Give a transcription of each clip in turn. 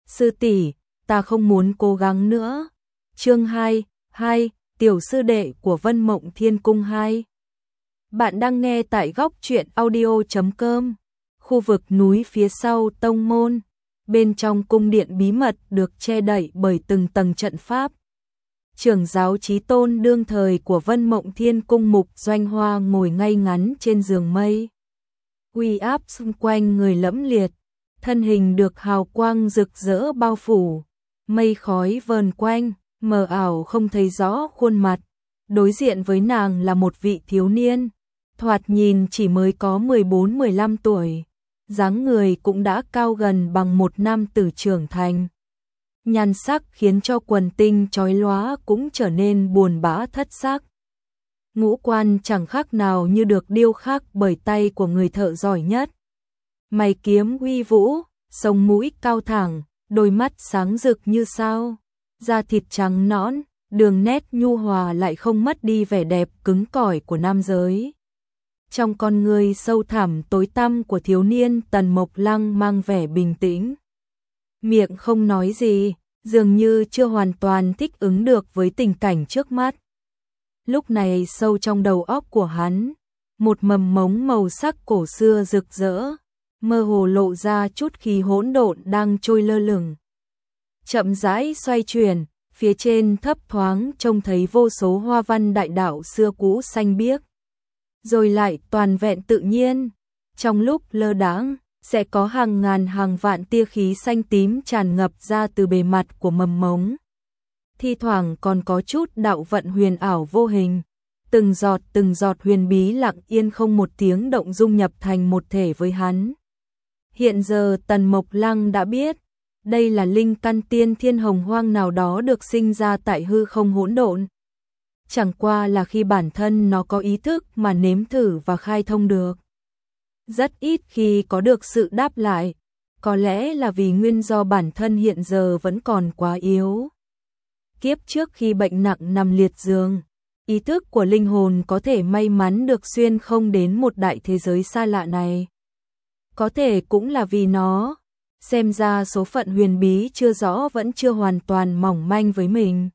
sư tỷ, ta không muốn cố gắng nữa. Chương 2, tiểu sư đệ của Vân Mộng Thiên Cung 2. Bạn đang nghe tại góc truyện audio.com. Khu vực núi phía sau tông môn, bên trong cung điện bí mật được che đậy bởi từng tầng trận pháp. Trưởng giáo Chí Tôn đương thời của Vân Mộng Thiên Cung Mục Doanh Hoa ngồi ngay ngắn trên giường mây. Uy áp xung quanh người lẫm liệt, thân hình được hào quang rực rỡ bao phủ, mây khói vờn quanh, mờ ảo không thấy rõ khuôn mặt. Đối diện với nàng là một vị thiếu niên, thoạt nhìn chỉ mới có 14-15 tuổi, dáng người cũng đã cao gần bằng một nam tử trưởng thành. Nhan sắc khiến cho quần tinh chói lóa cũng trở nên buồn bã thất sắc. Ngũ quan chẳng khác nào như được điêu khắc bởi tay của người thợ giỏi nhất. Mày kiếm uy vũ, sống mũi cao thẳng, đôi mắt sáng rực như sao, da thịt trắng nõn, đường nét nhu hòa lại không mất đi vẻ đẹp cứng cỏi của nam giới. Trong con người sâu thẳm tối tăm của thiếu niên Tần Mộc Lăng mang vẻ bình tĩnh. Miệng không nói gì, dường như chưa hoàn toàn thích ứng được với tình cảnh trước mắt. Lúc này sâu trong đầu óc của hắn, một mầm mống màu sắc cổ xưa rực rỡ, mơ hồ lộ ra chút khí hỗn độn đang trôi lơ lửng. Chậm rãi xoay chuyển, phía trên thấp thoáng trông thấy vô số hoa văn đại đạo xưa cũ xanh biếc. Rồi lại toàn vẹn tự nhiên, trong lúc lơ đãng sẽ có hàng ngàn hàng vạn tia khí xanh tím tràn ngập ra từ bề mặt của mầm mống. Thi thoảng còn có chút đạo vận huyền ảo vô hình, từng giọt huyền bí lặng yên không một tiếng động dung nhập thành một thể với hắn. Hiện giờ Tần Mộc Lăng đã biết, đây là linh căn tiên thiên hồng hoang nào đó được sinh ra tại hư không hỗn độn. Chẳng qua là khi bản thân nó có ý thức mà nếm thử và khai thông được. Rất ít khi có được sự đáp lại, có lẽ là vì nguyên do bản thân hiện giờ vẫn còn quá yếu. Kiếp trước khi bệnh nặng nằm liệt giường, ý thức của linh hồn có thể may mắn được xuyên không đến một đại thế giới xa lạ này. Có thể cũng là vì nó, xem ra số phận huyền bí chưa rõ vẫn chưa hoàn toàn mỏng manh với mình.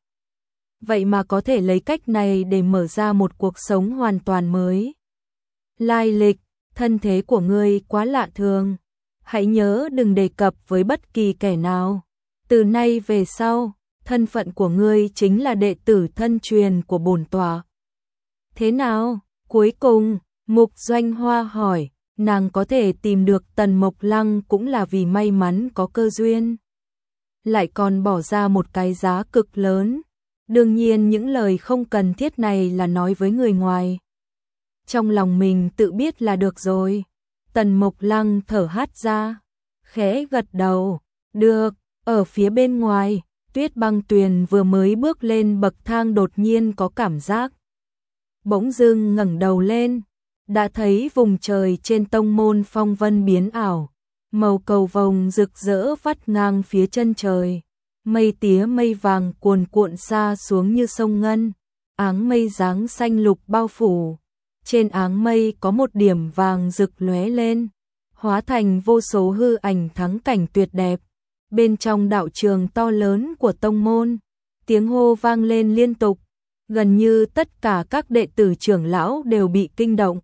Vậy mà có thể lấy cách này để mở ra một cuộc sống hoàn toàn mới. Lai lịch, thân thế của ngươi quá lạ thường. Hãy nhớ đừng đề cập với bất kỳ kẻ nào. Từ nay về sau, thân phận của ngươi chính là đệ tử thân truyền của bổn tọa. Thế nào? Cuối cùng, Mục Doanh Hoa hỏi, nàng có thể tìm được Tần Mộc Lăng cũng là vì may mắn có cơ duyên. Lại còn bỏ ra một cái giá cực lớn. Đương nhiên những lời không cần thiết này là nói với người ngoài. Trong lòng mình tự biết là được rồi. Tần Mộc Lăng thở hắt ra, khẽ gật đầu. Được, ở phía bên ngoài, Tuyết Băng Tuyền vừa mới bước lên bậc thang đột nhiên có cảm giác. Bỗng dưng ngẩng đầu lên, đã thấy vùng trời trên tông môn phong vân biến ảo. Màu cầu vồng rực rỡ vắt ngang phía chân trời. Mây tía mây vàng cuồn cuộn xa xuống như sông ngân, áng mây dáng xanh lục bao phủ. Trên áng mây có một điểm vàng rực lóe lên, hóa thành vô số hư ảnh thắng cảnh tuyệt đẹp. Bên trong đạo trường to lớn của tông môn, tiếng hô vang lên liên tục, gần như tất cả các đệ tử trưởng lão đều bị kinh động.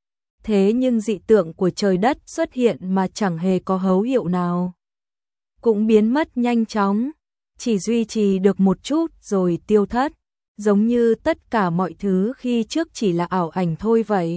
Thế nhưng dị tượng của trời đất xuất hiện mà chẳng hề có dấu hiệu nào, cũng biến mất nhanh chóng. Chỉ duy trì được một chút rồi tiêu thất, giống như tất cả mọi thứ khi trước chỉ là ảo ảnh thôi vậy.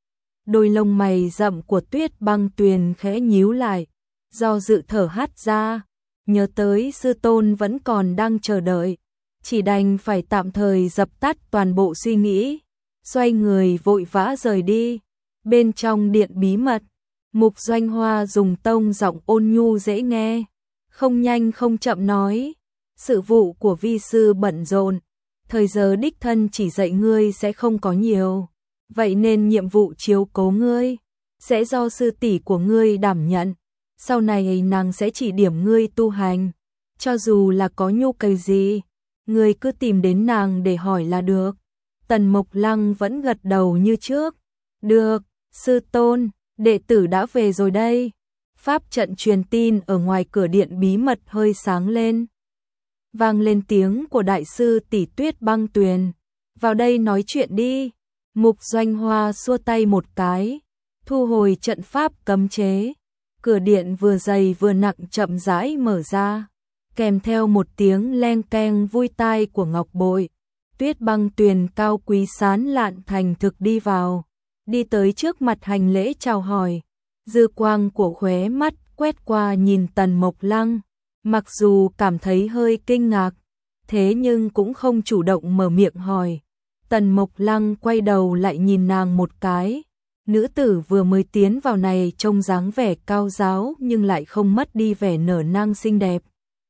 Đôi lông mày rậm của Tuyết Băng Tuyền khẽ nhíu lại, do dự thở hắt ra, nhớ tới sư tôn vẫn còn đang chờ đợi, chỉ đành phải tạm thời dập tắt toàn bộ suy nghĩ, xoay người vội vã rời đi. Bên trong điện bí mật, Mục Doanh Hoa dùng tông giọng ôn nhu dễ nghe, không nhanh không chậm nói. Sự vụ của vi sư bận rộn, thời giờ đích thân chỉ dạy ngươi sẽ không có nhiều, vậy nên nhiệm vụ chiếu cố ngươi sẽ do sư tỷ của ngươi đảm nhận. Sau này nàng sẽ chỉ điểm ngươi tu hành, cho dù là có nhu cầu gì, ngươi cứ tìm đến nàng để hỏi là được. Tần Mộc Lăng vẫn gật đầu như trước. Được, sư tôn, đệ tử đã về rồi đây. Pháp trận truyền tin ở ngoài cửa điện bí mật hơi sáng lên. Vang lên tiếng của đại sư tỷ Tuyết Băng Tuyền. Vào đây nói chuyện đi. Mục Doanh Hoa xua tay một cái, thu hồi trận pháp cấm chế. Cửa điện vừa dày vừa nặng chậm rãi mở ra, kèm theo một tiếng leng keng vui tai của ngọc bội. Tuyết Băng Tuyền cao quý sán lạn thành thực đi vào, đi tới trước mặt hành lễ chào hỏi. Dư quang của khóe mắt quét qua nhìn Tần Mộc Lăng, mặc dù cảm thấy hơi kinh ngạc, thế nhưng cũng không chủ động mở miệng hỏi. Tần Mộc Lăng quay đầu lại nhìn nàng một cái. Nữ tử vừa mới tiến vào này trông dáng vẻ cao giáo nhưng lại không mất đi vẻ nở nang xinh đẹp.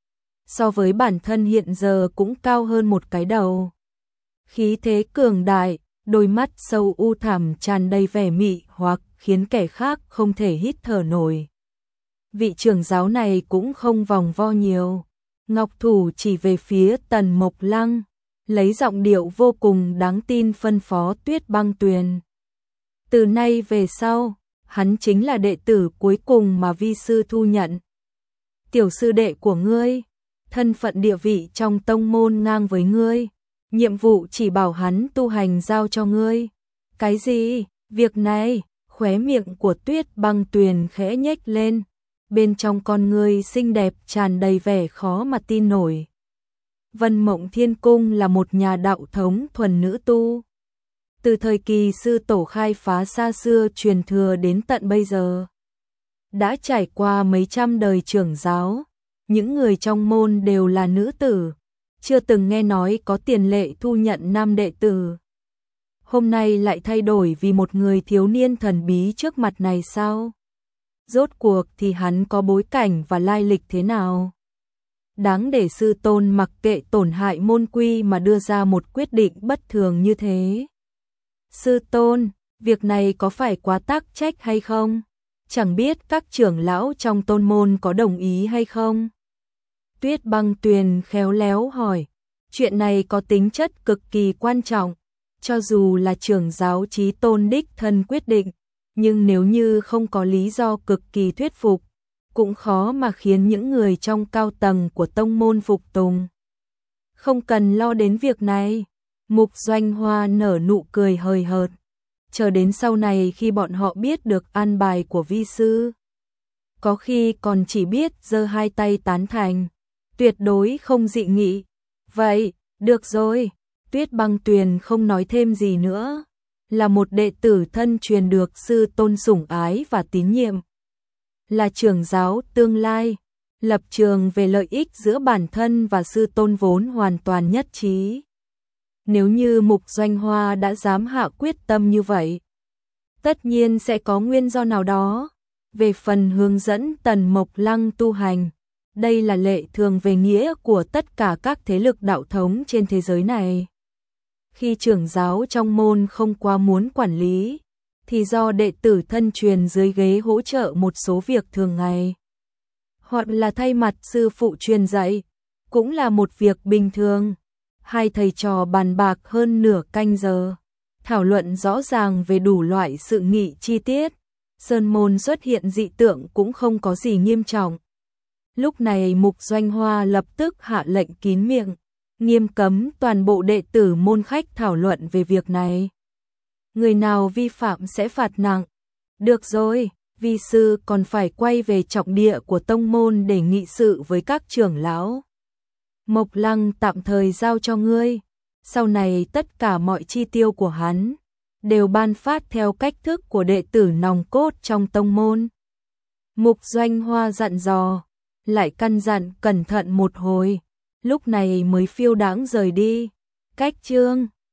So với bản thân hiện giờ cũng cao hơn một cái đầu. Khí thế cường đại, đôi mắt sâu u thẳm tràn đầy vẻ mị hoặc khiến kẻ khác không thể hít thở nổi. Vị trưởng giáo này cũng không vòng vo nhiều. Ngọc thủ chỉ về phía Tần Mộc Lăng, lấy giọng điệu vô cùng đáng tin phân phó Tuyết Băng Tuyền. Từ nay về sau, hắn chính là đệ tử cuối cùng mà vi sư thu nhận. Tiểu sư đệ của ngươi, thân phận địa vị trong tông môn ngang với ngươi, nhiệm vụ chỉ bảo hắn tu hành giao cho ngươi. Cái gì? Việc này? Khóe miệng của Tuyết Băng Tuyền khẽ nhếch lên, bên trong con ngươi xinh đẹp tràn đầy vẻ khó mà tin nổi. Vân Mộng Thiên Cung là một nhà đạo thống thuần nữ tu. Từ thời kỳ sư tổ khai phá xa xưa truyền thừa đến tận bây giờ. Đã trải qua mấy trăm đời trưởng giáo, những người trong môn đều là nữ tử, chưa từng nghe nói có tiền lệ thu nhận nam đệ tử. Hôm nay lại thay đổi vì một người thiếu niên thần bí trước mặt này sao? Rốt cuộc thì hắn có bối cảnh và lai lịch thế nào? Đáng để sư tôn mặc kệ tổn hại môn quy mà đưa ra một quyết định bất thường như thế. Sư tôn, việc này có phải quá tắc trách hay không? Chẳng biết các trưởng lão trong tôn môn có đồng ý hay không? Tuyết Băng Tuyền khéo léo hỏi, chuyện này có tính chất cực kỳ quan trọng, cho dù là trưởng giáo chí tôn đích thân quyết định, nhưng nếu như không có lý do cực kỳ thuyết phục, cũng khó mà khiến những người trong cao tầng của tông môn phục tùng. Không cần lo đến việc này. Mục Doanh Hoa nở nụ cười hời hợt, chờ đến sau này khi bọn họ biết được an bài của vi sư, có khi còn chỉ biết giơ hai tay tán thành, tuyệt đối không dị nghị. Vậy, được rồi. Tuyết Băng Tuyền không nói thêm gì nữa, là một đệ tử thân truyền được sư tôn sủng ái và tín nhiệm, là trưởng giáo tương lai, lập trường về lợi ích giữa bản thân và sư tôn vốn hoàn toàn nhất trí. Nếu như Mục Doanh Hoa đã dám hạ quyết tâm như vậy, tất nhiên sẽ có nguyên do nào đó. Về phần hướng dẫn Tần Mộc Lăng tu hành, đây là lệ thường về nghĩa của tất cả các thế lực đạo thống trên thế giới này. Khi trưởng giáo trong môn không quá muốn quản lý, thì do đệ tử thân truyền dưới ghế hỗ trợ một số việc thường ngày, hoặc là thay mặt sư phụ truyền dạy, cũng là một việc bình thường. Hai thầy trò bàn bạc hơn nửa canh giờ, thảo luận rõ ràng về đủ loại sự nghị chi tiết. Sơn môn xuất hiện dị tượng cũng không có gì nghiêm trọng. Lúc này Mục Doanh Hoa lập tức hạ lệnh kín miệng, nghiêm cấm toàn bộ đệ tử môn khách thảo luận về việc này. Người nào vi phạm sẽ phạt nặng. Được rồi, vi sư còn phải quay về trọng địa của tông môn để nghị sự với các trưởng lão. Mộc Lăng tạm thời giao cho ngươi, sau này tất cả mọi chi tiêu của hắn đều ban phát theo cách thức của đệ tử nòng cốt trong tông môn. Mục Doanh Hoa dặn dò, lại căn dặn cẩn thận một hồi, lúc này mới phiêu đãng rời đi. Cách chương